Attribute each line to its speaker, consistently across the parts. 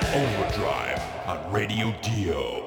Speaker 1: Overdrive on Radio Dio.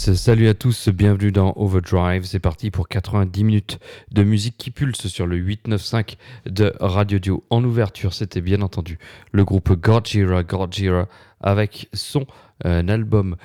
Speaker 2: yes, salut à tous, bienvenue dans Overdrive, c'est parti pour 90 minutes de musique qui pulse sur le 895 de Radio Dio. En ouverture, c'était bien entendu le groupe Gojira avec son album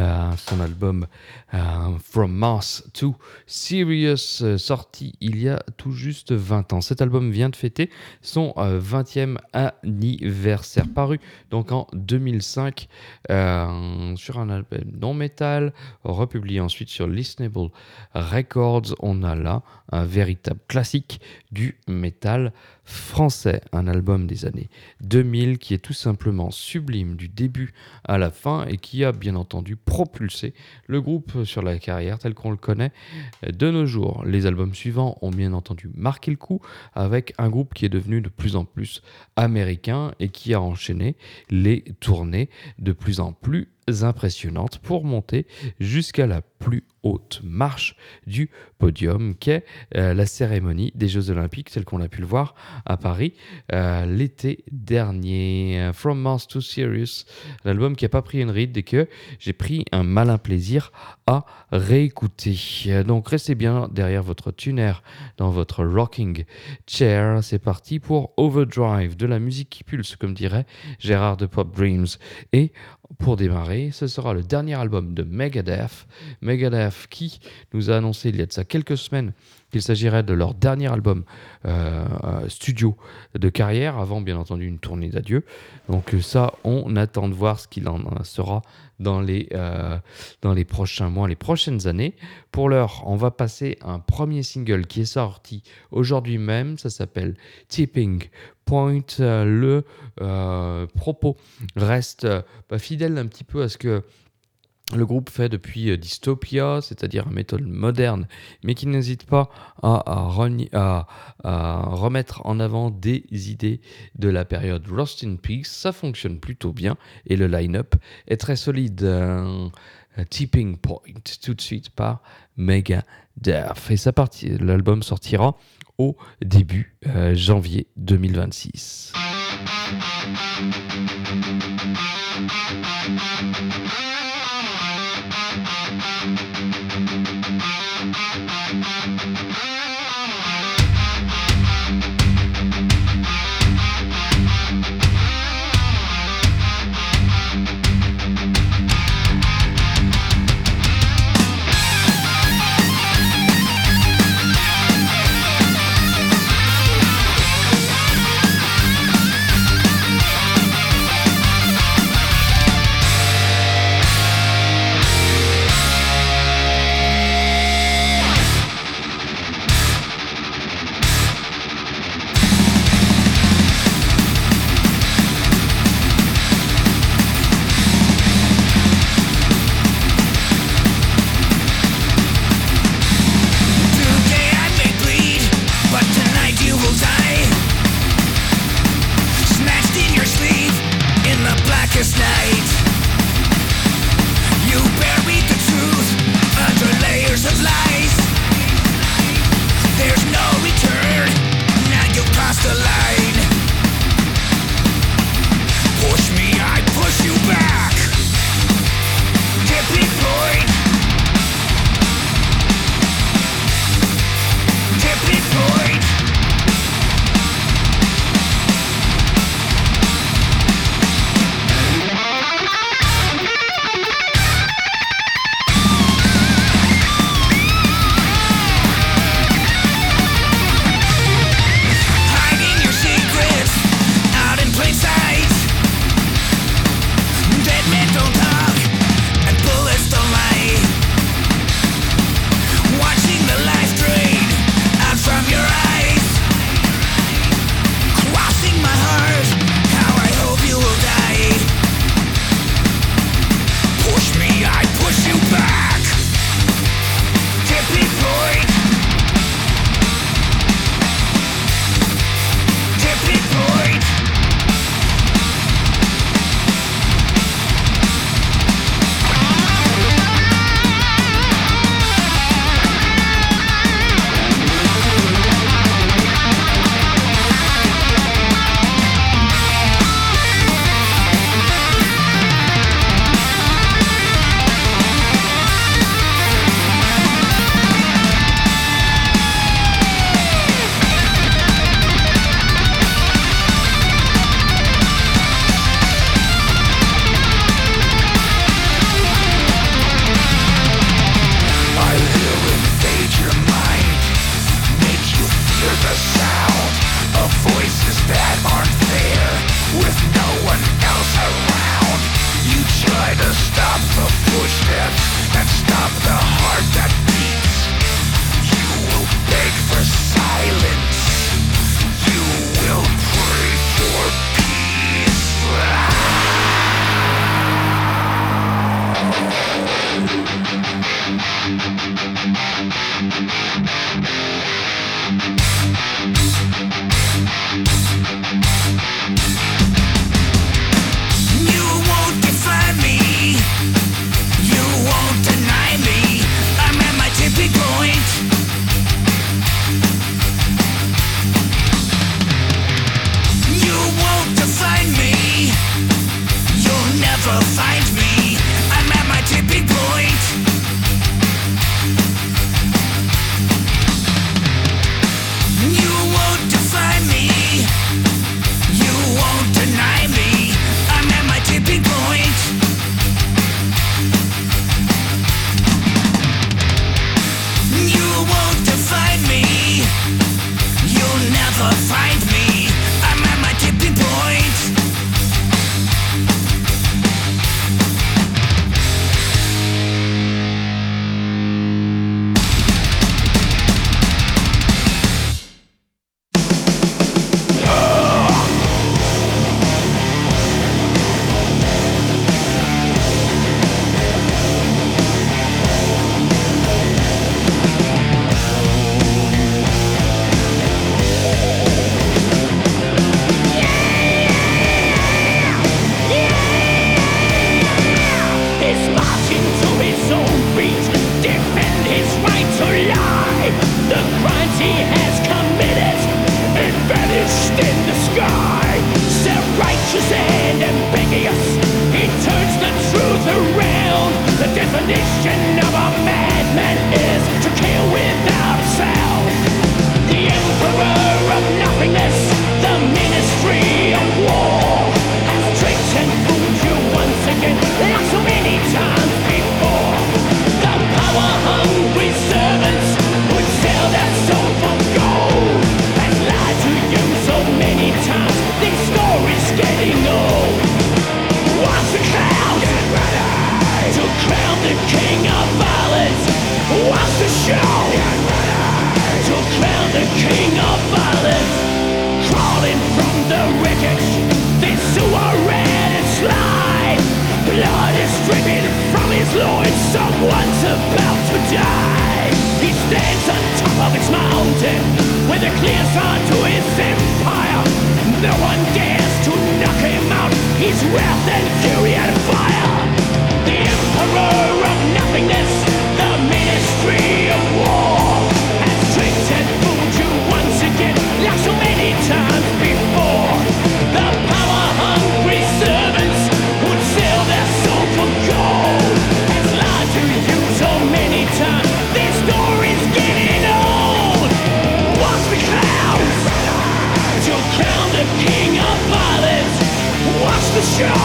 Speaker 2: From Mars to Sirius, sorti il y a tout juste 20 ans. Cet album vient de fêter son 20e anniversaire, paru donc en 2005 sur un album non-metal, republié ensuite sur Listenable Records. On a là un véritable classique du métal français, un album des années 2000 qui est tout simplement sublime du début à la fin et qui a bien entendu propulsé le groupe sur la carrière telle qu'on le connaît de nos jours. Les albums suivants ont bien entendu marqué le coup avec un groupe qui est devenu de plus en plus américain et qui a enchaîné les tournées de plus en plus impressionnantes pour monter jusqu'à la plus haute marche du podium qu'est la cérémonie des Jeux Olympiques telle qu'on a pu le voir à Paris l'été dernier. From Mars to Sirius, l'album qui n'a pas pris une ride et que j'ai pris un malin plaisir à réécouter. Donc restez bien derrière votre tuner dans votre rocking chair. C'est parti pour Overdrive, de la musique qui pulse comme dirait Gérard de Pop Dreams. Et pour démarrer, ce sera le dernier album de Megadeth qui nous a annoncé il y a de ça quelques semaines qu'il s'agirait de leur dernier album studio de carrière, avant bien entendu une tournée d'adieu. Donc ça, on attend de voir ce qu'il en sera dans les prochains mois, les prochaines années. Pour l'heure, on va passer un premier single qui est sorti aujourd'hui même, ça s'appelle Tipping Point. Le propos reste fidèle un petit peu à ce que le groupe fait depuis Dystopia, c'est-à-dire un métal moderne, mais qui n'hésite pas à remettre en avant des idées de la période Rust in Peace. Ça fonctionne plutôt bien et le line-up est très solide. Tipping Point, tout de suite par Megadeth. Et l'album sortira au début janvier 2026.
Speaker 3: find me. I'm at my tipping point. He's marching to his own beat, defend his right to lie. The crimes he has committed and vanished in the sky. Self-righteous and ambiguous, he turns the truth around. The definition of a madman is to kill without sound. The emperor of nothingness, the ministry of war, has tricked and fooled you once again, like so many times before. The power-hungry servants would sell their soul for gold, has lied to you so many times, this story's getting old. Watch the clouds get ready to crown the king of violence. Watch the show get ready to crown the king of violence. Crawling from the wreckage, this sewer red and slide. Blood is dripping from his loins, someone's about to die. He stands on top of his mountain with a clear sign to his empire. No one dares to knock him out, his wrath and fury and fire. The emperor of nothingness, the ministry of war, has tricked and fooled you once again, like so many times before. The power-hungry servants would sell their soul for gold, has lied to you so many times, this story's getting old. Watch the clouds to crown the king of violence. Watch the show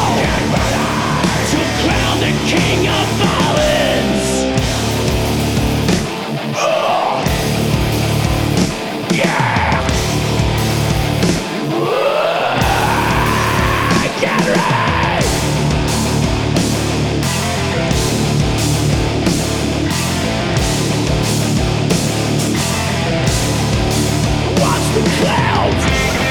Speaker 3: to crown the king of violence. Yeah! Get ready! Watch the clouds!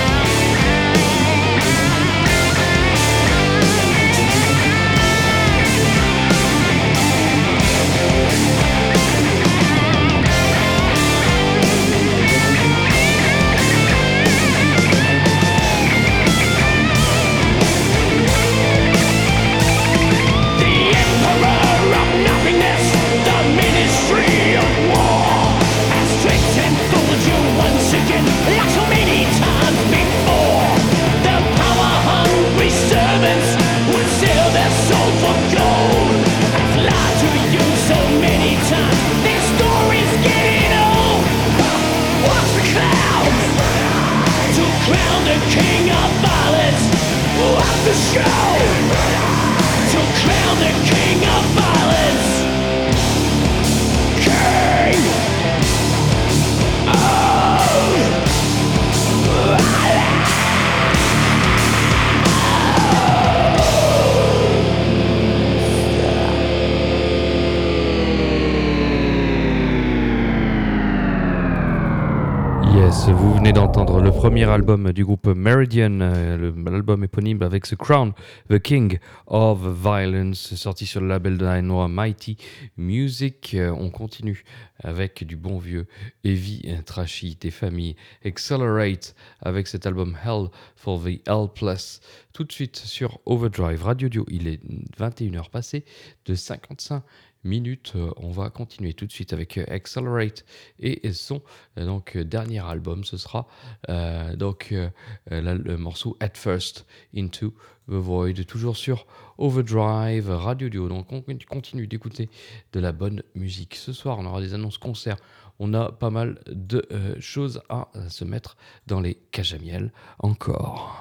Speaker 2: Vous venez d'entendre le premier album du groupe Meridian, l'album éponyme avec The Crown, The King of Violence, sorti sur le label danois Mighty Music. On continue avec du bon vieux heavy trashy des familles. Accelerate avec cet album Hell for the Helpless. Tout de suite sur Overdrive Radio Dio, il est 21h passé de 55 minutes. On va continuer tout de suite avec Accelerate et son dernier album. Ce sera le morceau At First Into the Void, toujours sur Overdrive Radio Dio. Donc on continue d'écouter de la bonne musique. Ce soir, on aura des annonces concerts. On a pas mal de choses à se mettre dans les cages à miel encore.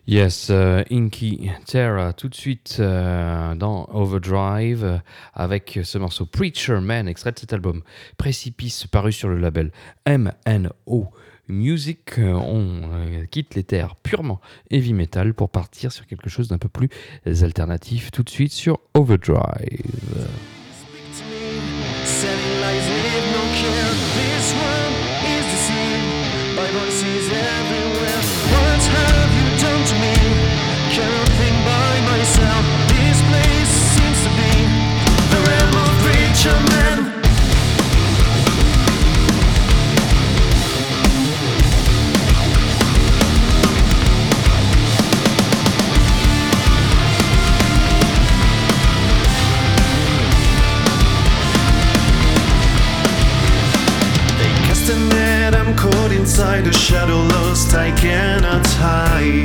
Speaker 2: Yes, Inky Terra, tout de suite dans Overdrive avec ce morceau Preacher Man, extrait de cet album Précipice, paru sur le label MNO Music. On quitte les terres purement heavy metal pour partir sur quelque chose d'un peu plus alternatif tout de suite sur Overdrive.
Speaker 4: Selling lies with no care. This one is deceived by voices everywhere. What have you done to me? Cannot think by myself. This place seems to be the realm of preacher man. I'm caught inside a shadow lost I cannot hide.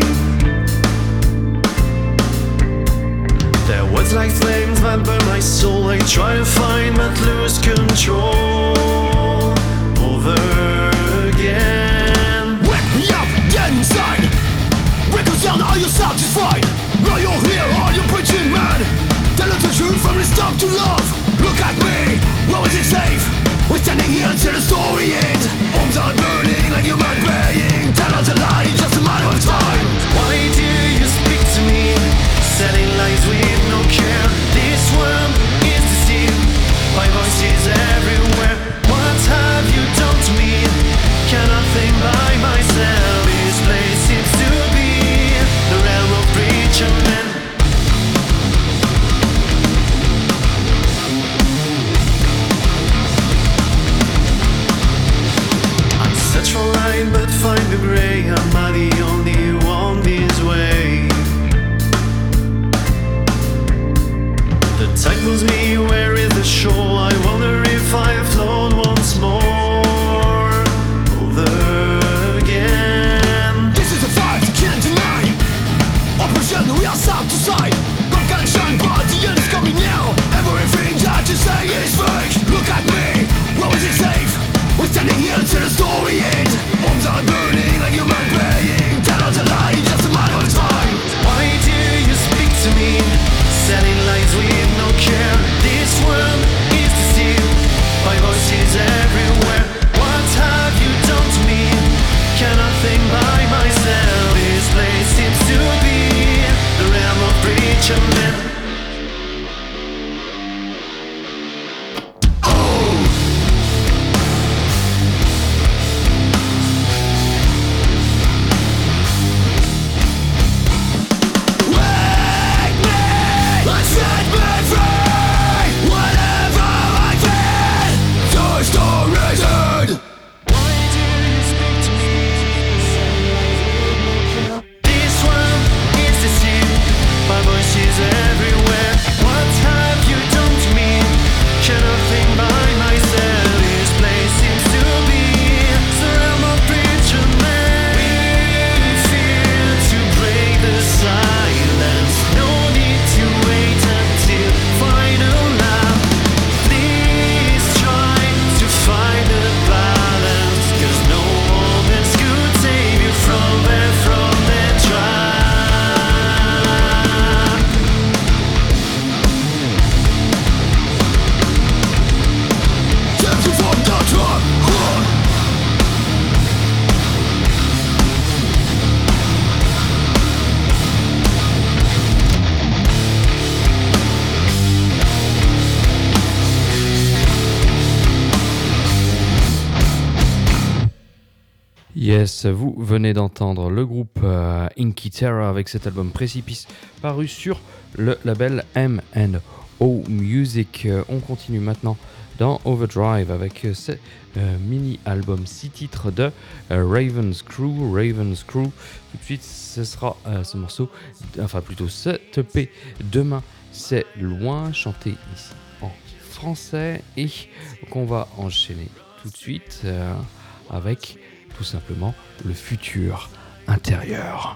Speaker 4: There was like flames that burn my soul. I try to find but lose control over again.
Speaker 3: Wake me up, get inside. Reconcile, are you satisfied? Are you here, are you preaching man? Tell us the truth from the stop to love. Look at me, where is it safe? We're standing here until the story ends. Homes are burning like human being. Tell us a lie, just a matter of time.
Speaker 4: Why do you speak to me? Selling lies with no care. This world is deceived by voices everywhere. What have you done to me? Cannot think by myself. This place seems to be the realm of preacher men. Search for light but find the grey. Am I the only one this way? The tide pulls me, where is the shore? I wonder if I have flown once more over again.
Speaker 3: This is a fact you can't deny. Operation, we are side to side. God can shine, but the end is coming now. Everything that you say is fake. Look at me, where is it safe? We're standing here until the story ends. Homes are burning like human being. Tell us a lie, just a matter of time.
Speaker 4: Why do you speak to me? Selling lies with no care. This world is deceived by voices everywhere. What have you done to me? Cannot think by myself. This place seems to be the realm of preacher men.
Speaker 2: Yes, vous venez d'entendre le groupe Inky Terra avec cet album Précipice paru sur le label M&O Music. On continue maintenant dans Overdrive avec ce mini-album 6 titres de Raven's Crew. Tout de suite, ce sera ce morceau, enfin plutôt cette EP Demain c'est loin, chanté ici en français, et qu'on va enchaîner tout de suite avec tout simplement le futur intérieur.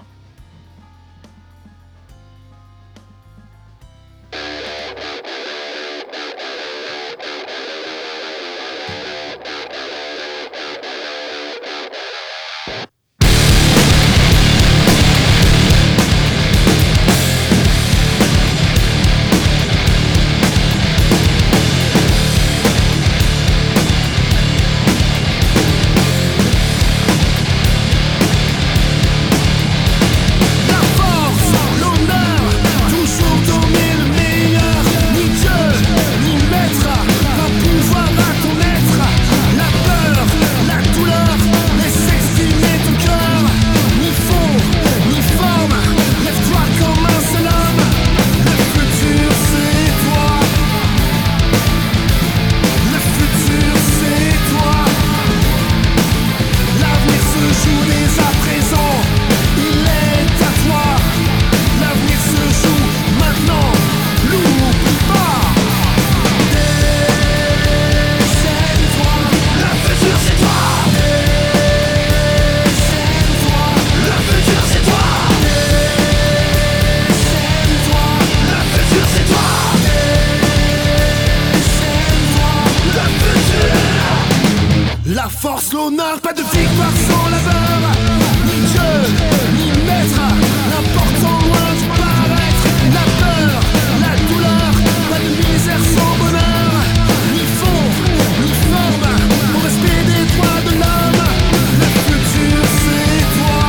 Speaker 4: morceau n'art, pas de victoire sans labeur. Ni Dieu, ni maître, l'important loin du paraître. La peur, la douleur, pas de misère sans bonheur. Ni fond, ni forme, au respect des droits de l'homme. Le futur c'est toi.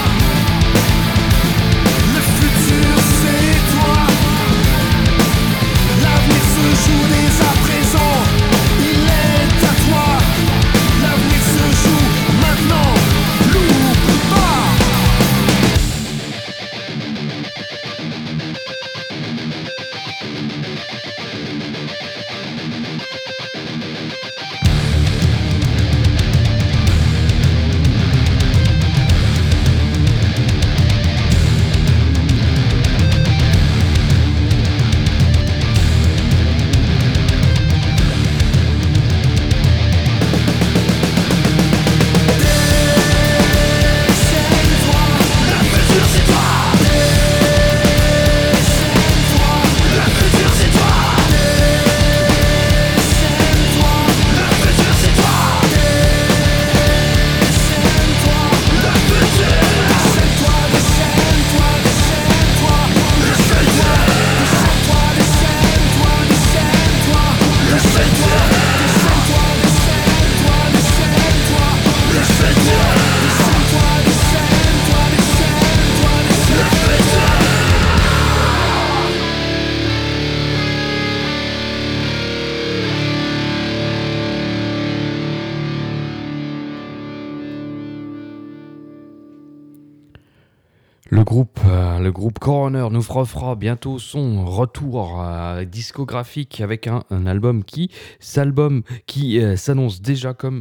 Speaker 4: Le futur c'est toi. L'avenir se joue dès à présent. Il est à toi. L'avenir se joue maintenant. L'oublie pas.
Speaker 2: Le groupe Coroner nous fera bientôt son retour discographique avec un album qui s'annonce déjà comme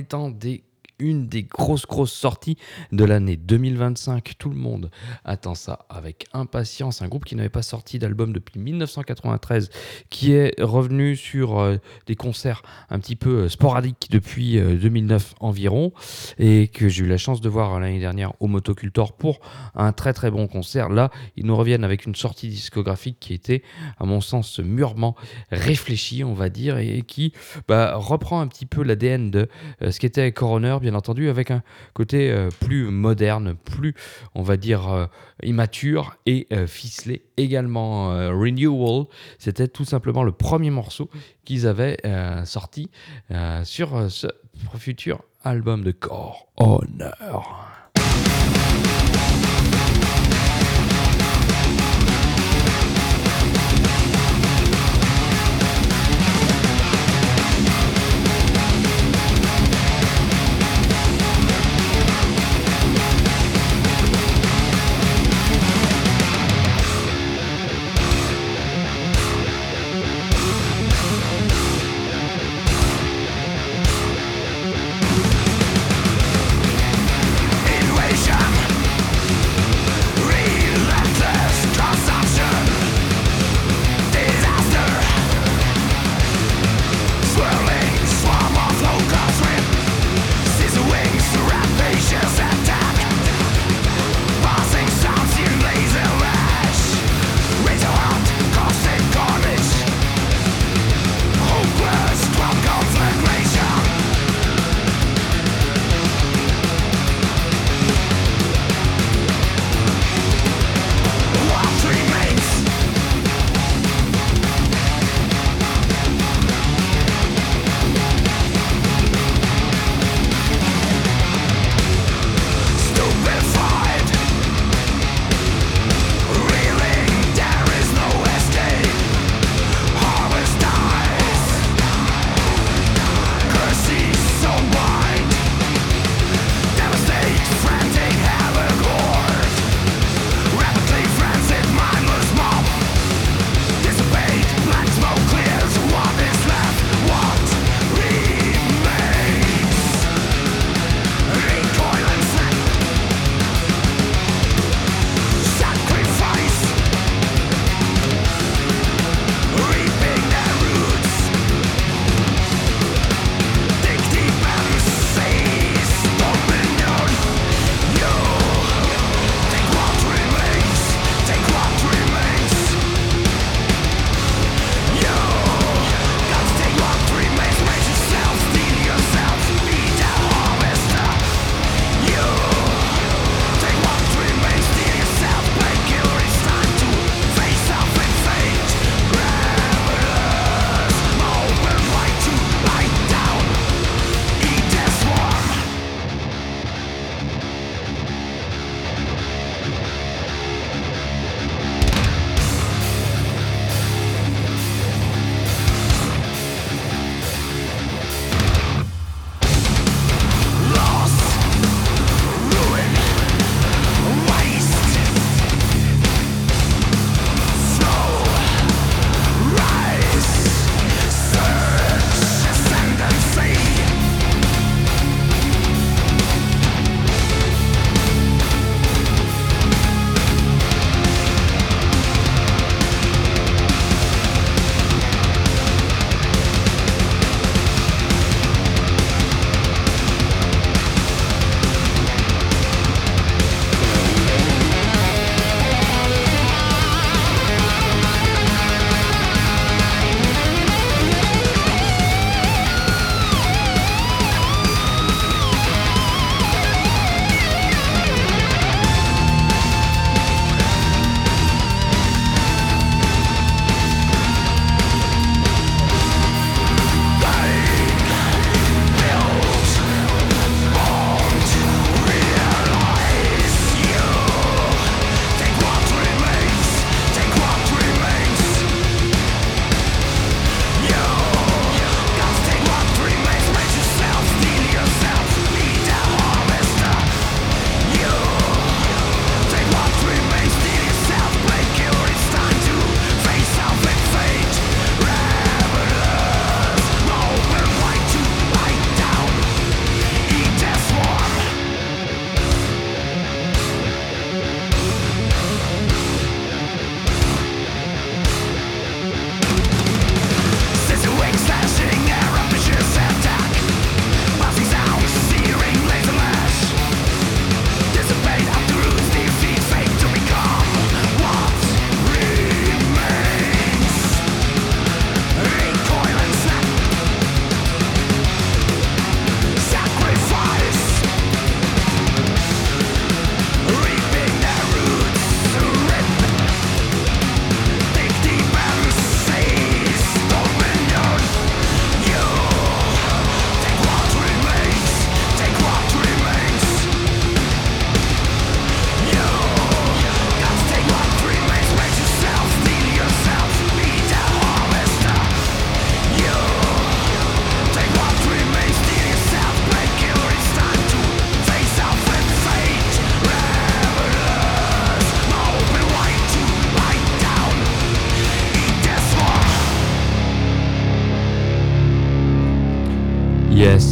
Speaker 2: une des grosses sorties de l'année 2025. Tout le monde attend ça avec impatience. Un groupe qui n'avait pas sorti d'album depuis 1993, qui est revenu sur des concerts un petit peu sporadiques depuis 2009 environ, et que j'ai eu la chance de voir l'année dernière au Motocultor pour un très très bon concert. Là, ils nous reviennent avec une sortie discographique qui était, à mon sens, mûrement réfléchie, on va dire, et qui reprend un petit peu l'ADN de ce qu'était Coroner, bien entendu, avec un côté plus moderne, plus, on va dire, immature et ficelé également. Renewal, c'était tout simplement le premier morceau qu'ils avaient sorti sur ce futur album de Coroner.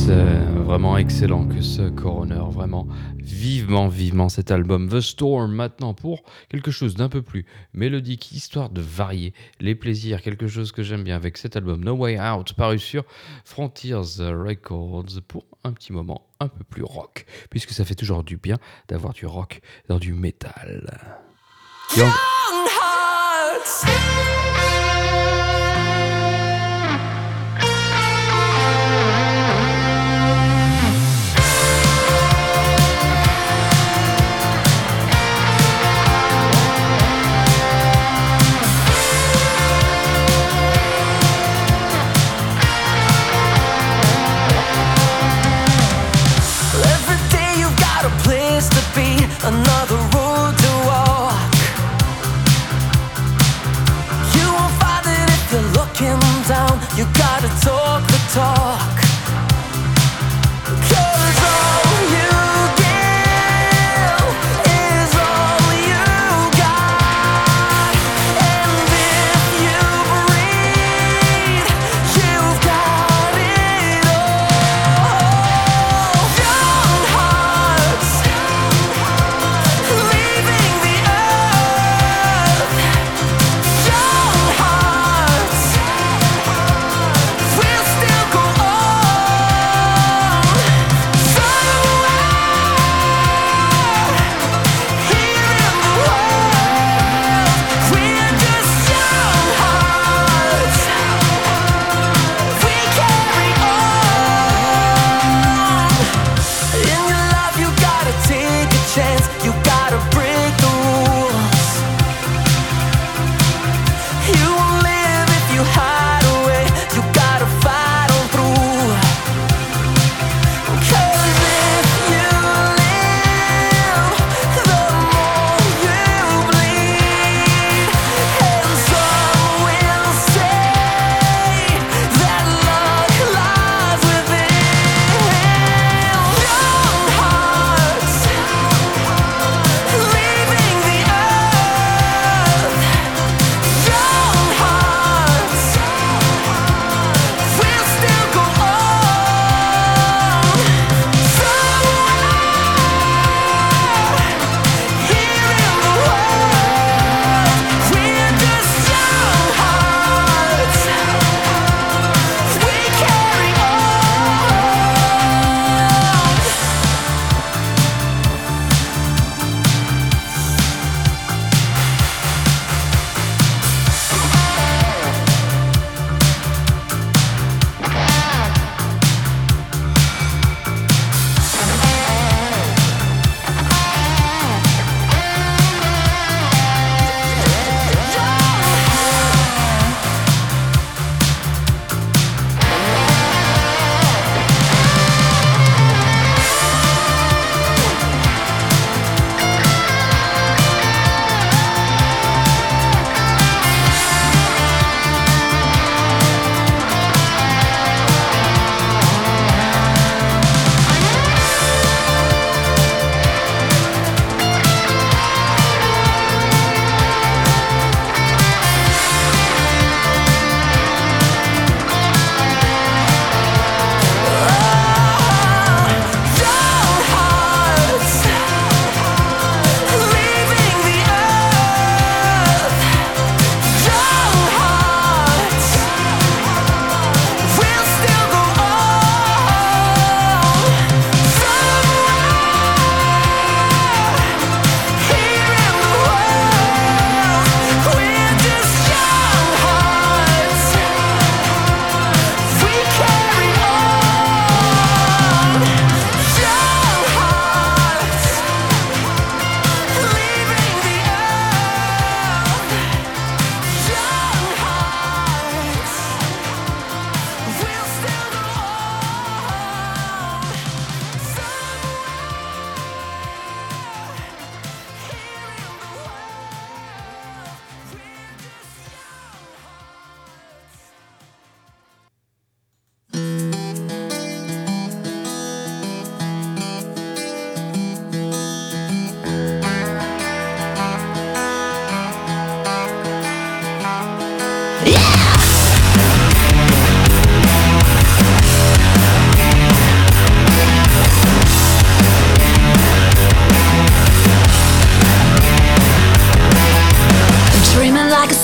Speaker 2: vraiment excellent que ce Coroner, vraiment vivement cet album The Storm. Maintenant pour quelque chose d'un peu plus mélodique, histoire de varier les plaisirs, quelque chose que j'aime bien avec cet album No Way Out, paru sur Frontiers Records, pour un petit moment un peu plus rock, puisque ça fait toujours du bien d'avoir du rock dans du métal.
Speaker 3: Young Hearts. Another road to walk.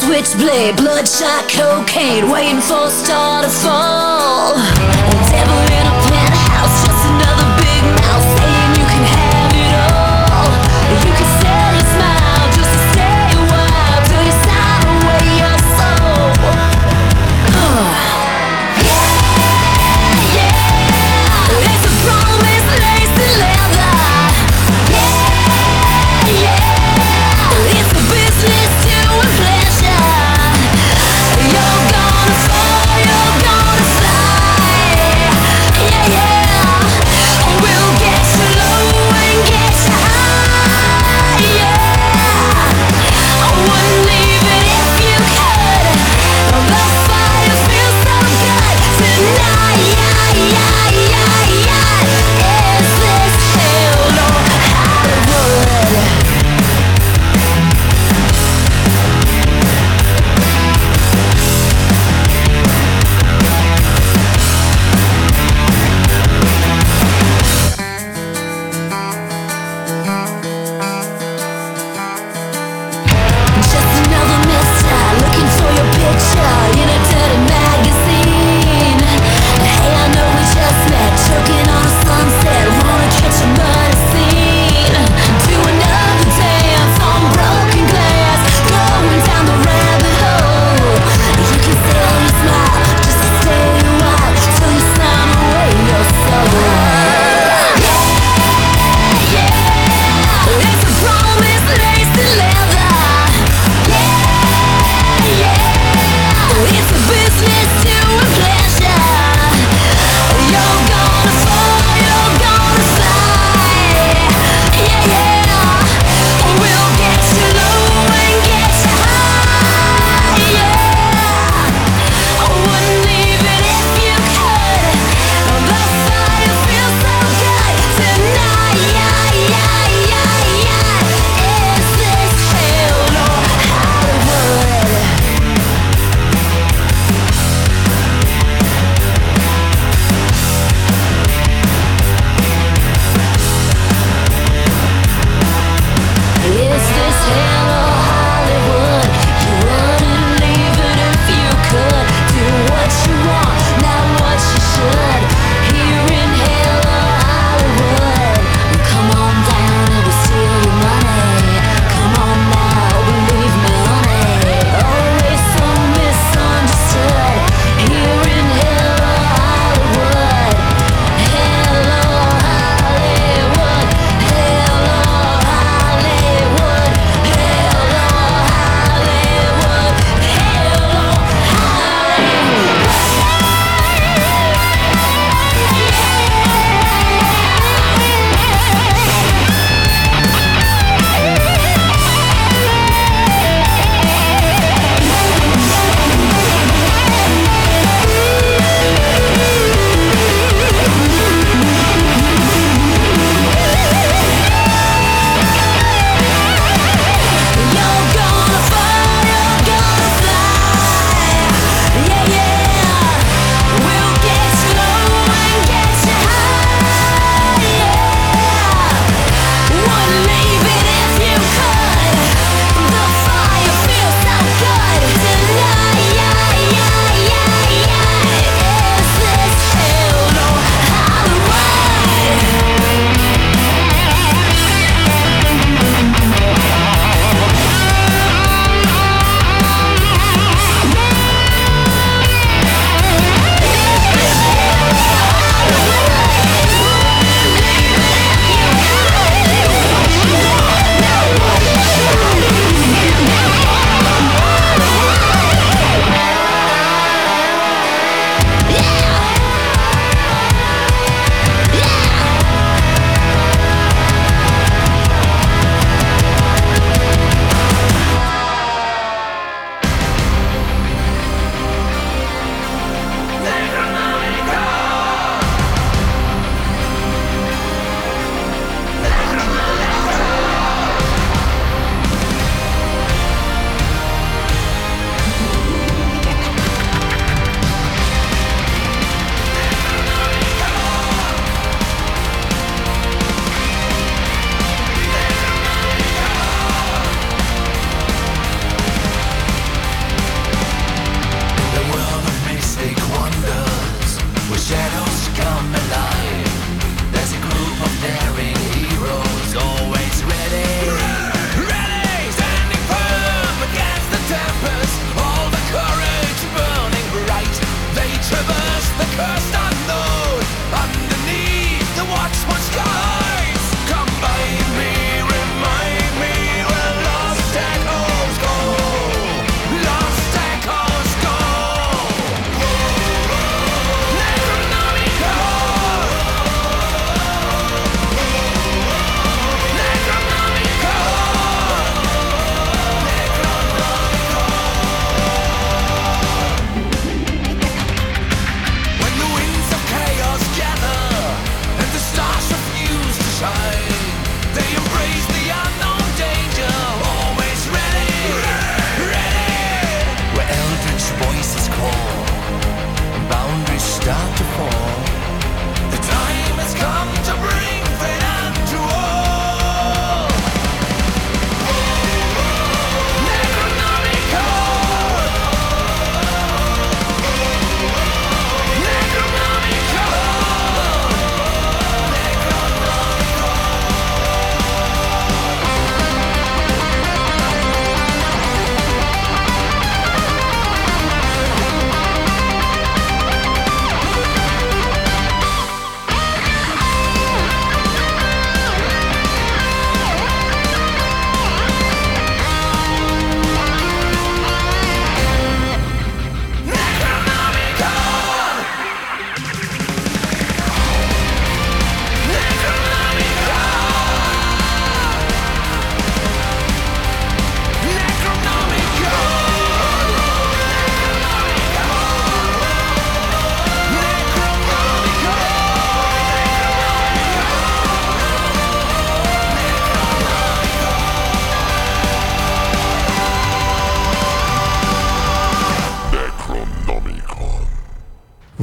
Speaker 5: switchblade, bloodshot cocaine, waiting for a star to fall. Devil in a penthouse, just another big mouth saying you can have it all. You can sell your smile just to stay a while till you sign away your soul. Yeah, yeah, it's a promise laced in leather. Yeah, yeah, it's a business doing pleasure. You're gonna fall, you're gonna fly.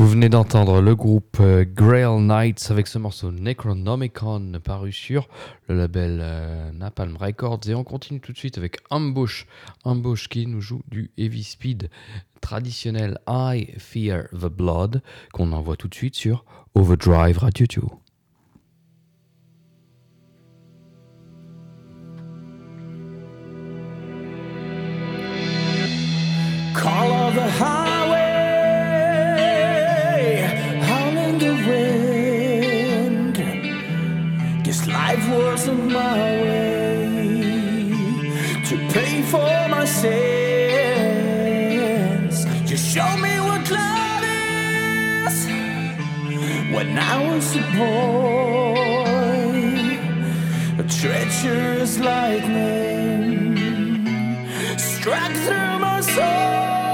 Speaker 2: Vous venez d'entendre le groupe Grail Knights avec ce morceau Necronomicon paru sur le label Napalm Records, et on continue tout de suite avec Ambush qui nous joue du heavy speed traditionnel I Fear the Blood qu'on envoie tout de suite sur Overdrive Radio 2.
Speaker 3: Call of the highway, howling the wind. Guess life wasn't my way to pay for my sins. Just show me what love is. When I was a boy, a treacherous lightning struck through my soul.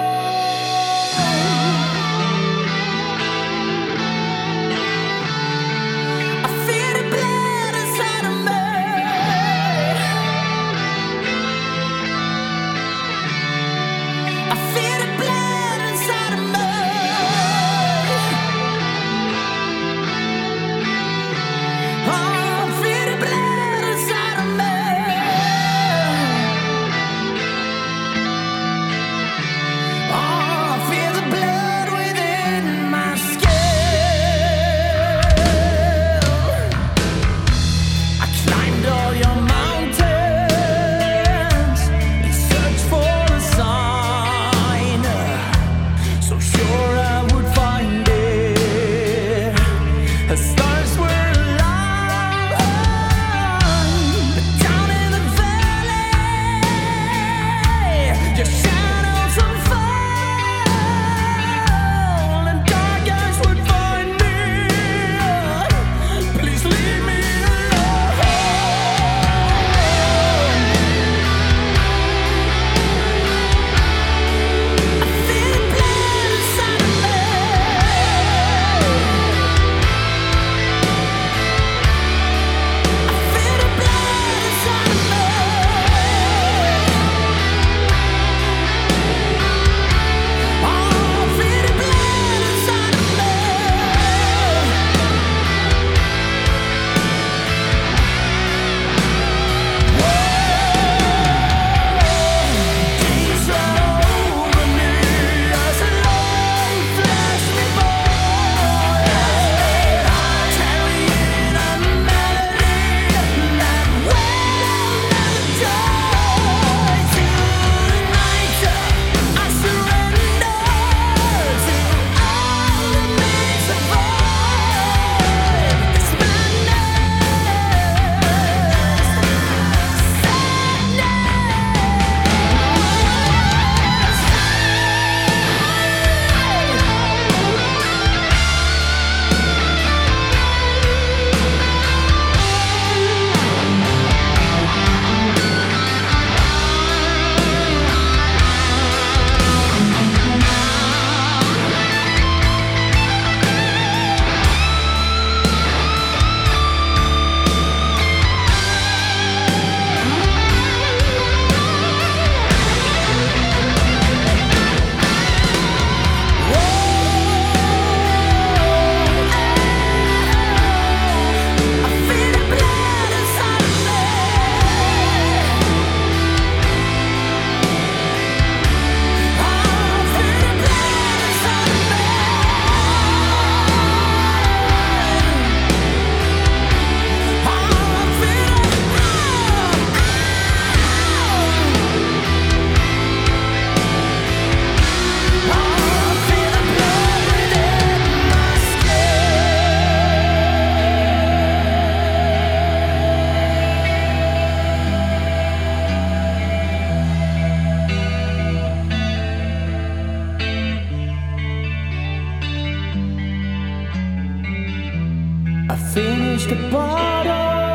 Speaker 6: the bottom.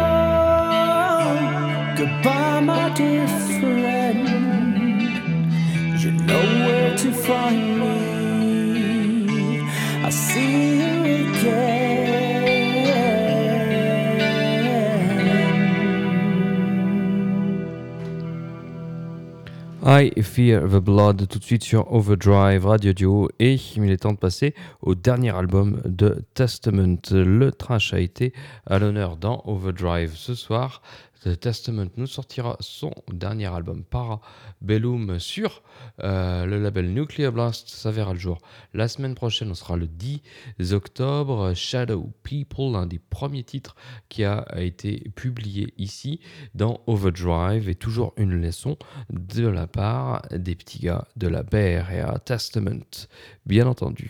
Speaker 6: Goodbye, my dear friend. You know where to find me. I'll see you again.
Speaker 2: I Fear the Blood, tout de suite sur Overdrive Radio Duo. Et il est temps de passer au dernier album de Testament. Le thrash a été à l'honneur dans Overdrive ce soir. The Testament nous sortira son dernier album Parabellum sur le label Nuclear Blast. Ça verra le jour la semaine prochaine. On sera le 10 octobre. Shadow People, l'un des premiers titres qui a été publié ici dans Overdrive, et toujours une leçon de la part des petits gars de la Bay Area Testament, bien entendu.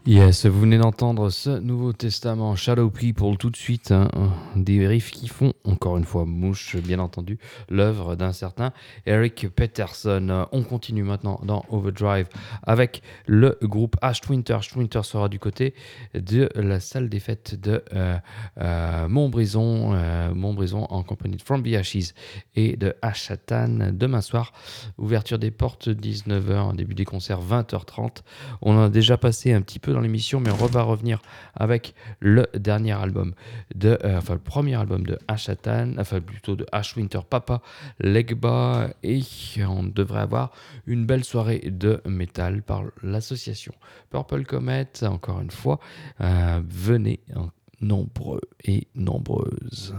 Speaker 2: Yes, vous venez d'entendre ce Nouveau Testament, Shadow People, tout de suite, hein, des riffs qui font, encore une fois, mouche, bien entendu, l'œuvre d'un certain Eric Peterson. On continue maintenant dans Overdrive avec le groupe Ashwinter. Ashwinter sera du côté de la salle des fêtes de Montbrison, Montbrison en compagnie de From the Ashes et de Ashatan demain soir. Ouverture des portes 19h, début des concerts 20h30. On en a déjà passé un petit peu dans l'émission, mais on va revenir avec le dernier album le premier album de Ashatan, enfin plutôt de Ashwinter, Papa Legba, et on devrait avoir une belle soirée de métal par l'association Purple Comet. Encore une fois, venez nombreux et nombreuses.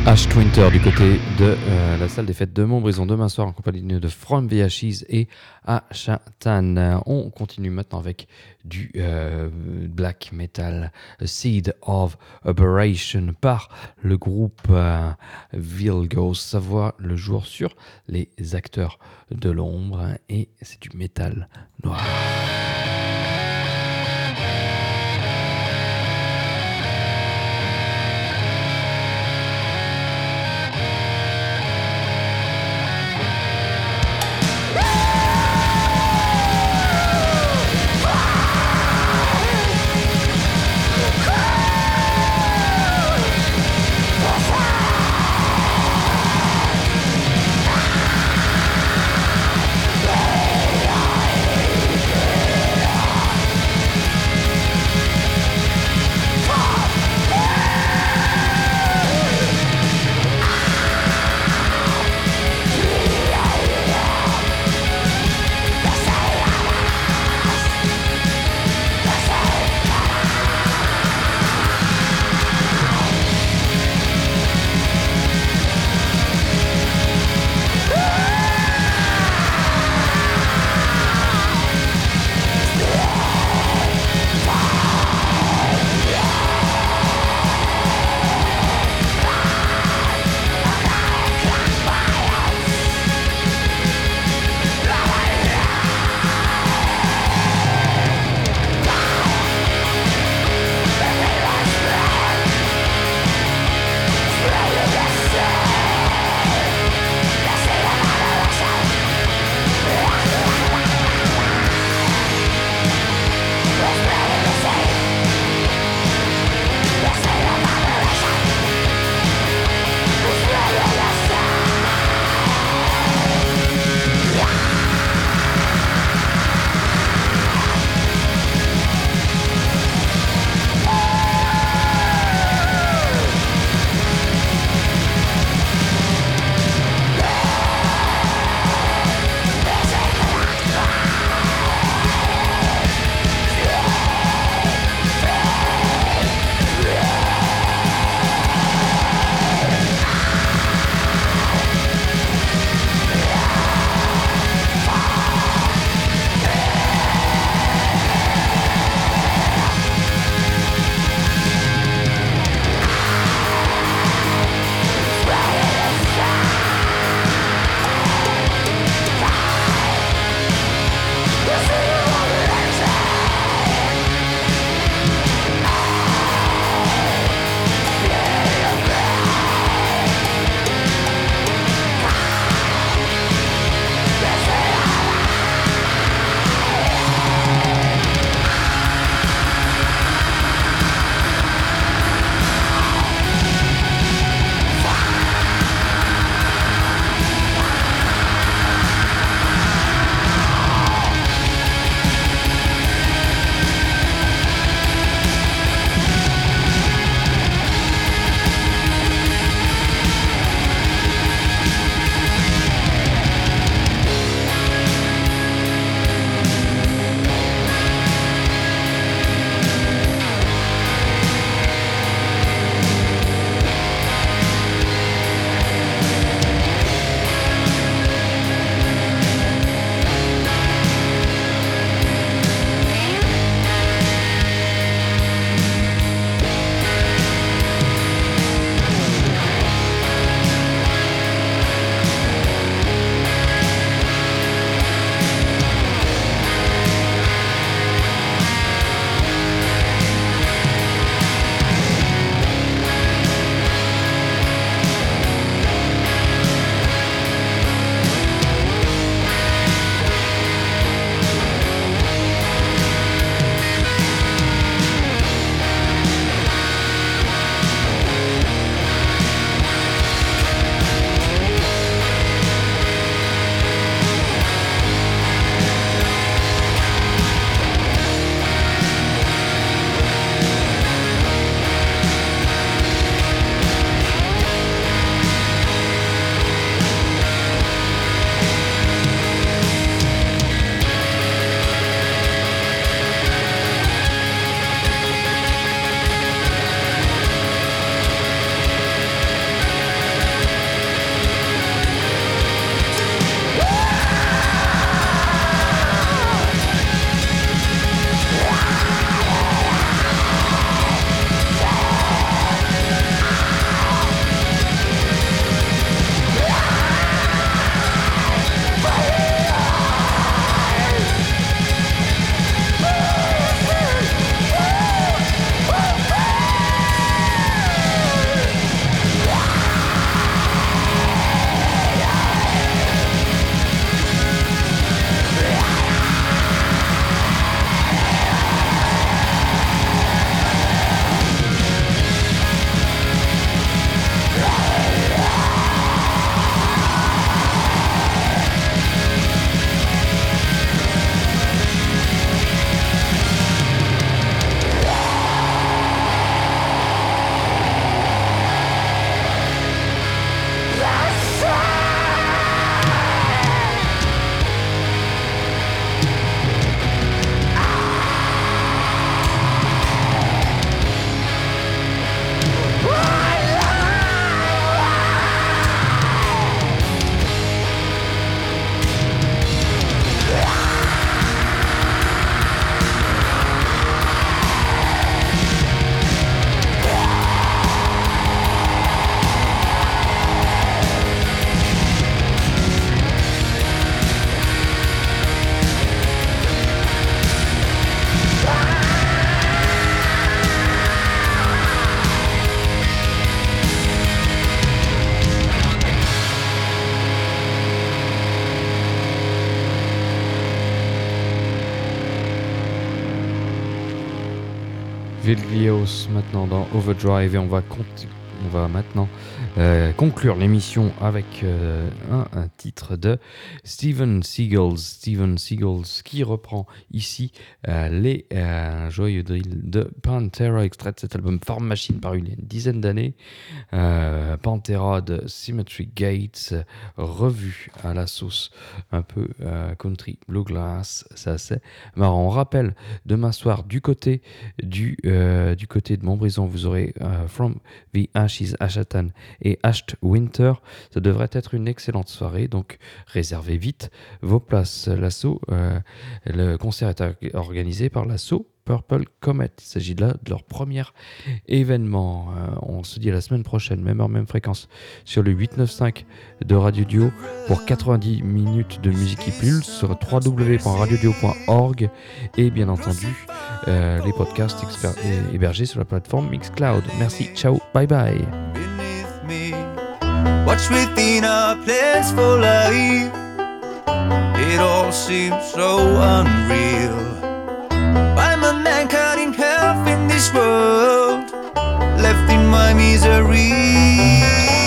Speaker 2: Ash Twinter du côté de la salle des fêtes de Montbrison demain soir en compagnie de From the Ashes et Ashatan. On continue maintenant avec du black metal, Seed of Aberration par le groupe Vilgos. Ça voit le jour sur les acteurs de l'ombre et c'est du métal noir. Villios maintenant dans Overdrive et on va maintenant conclure l'émission avec un titre de Steven Seagals. Steven Seagals qui reprend ici les joyeux drills de Pantera, extrait de cet album Farm Machine paru il y a une dizaine d'années. Pantera de Symmetry Gates, revu à la sauce un peu country bluegrass, ça c'est marrant. On rappelle demain soir du côté de Montbrison, vous aurez From the Ashes, Ashatan et Ashed Winter. Ça devrait être une excellente soirée, donc réservez vite vos places. L'assaut, le concert est organisé par l'assaut Purple Comet. Il s'agit là de leur premier événement. On se dit à la semaine prochaine, même heure, même fréquence, sur le 895 de Radio Dio pour 90 minutes de musique qui pulse sur www.radiodio.org et bien entendu les podcasts hébergés sur la plateforme Mixcloud. Merci, ciao, bye bye.
Speaker 4: Beneath me, what's within our plans for life? It all seems so unreal. I'm a man cut in half in this world, left in my misery.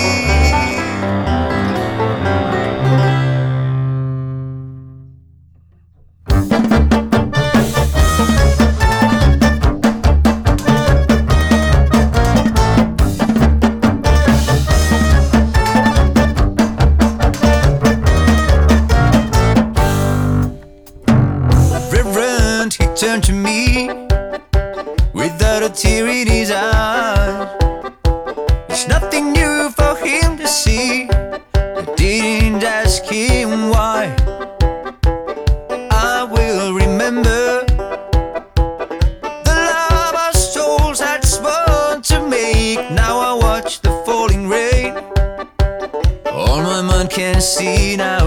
Speaker 4: Turned to me without a tear in his eye. It's nothing new for him to see. I didn't ask him why. I will remember the love our souls had sworn to make. Now I watch the falling rain. All my mind can see now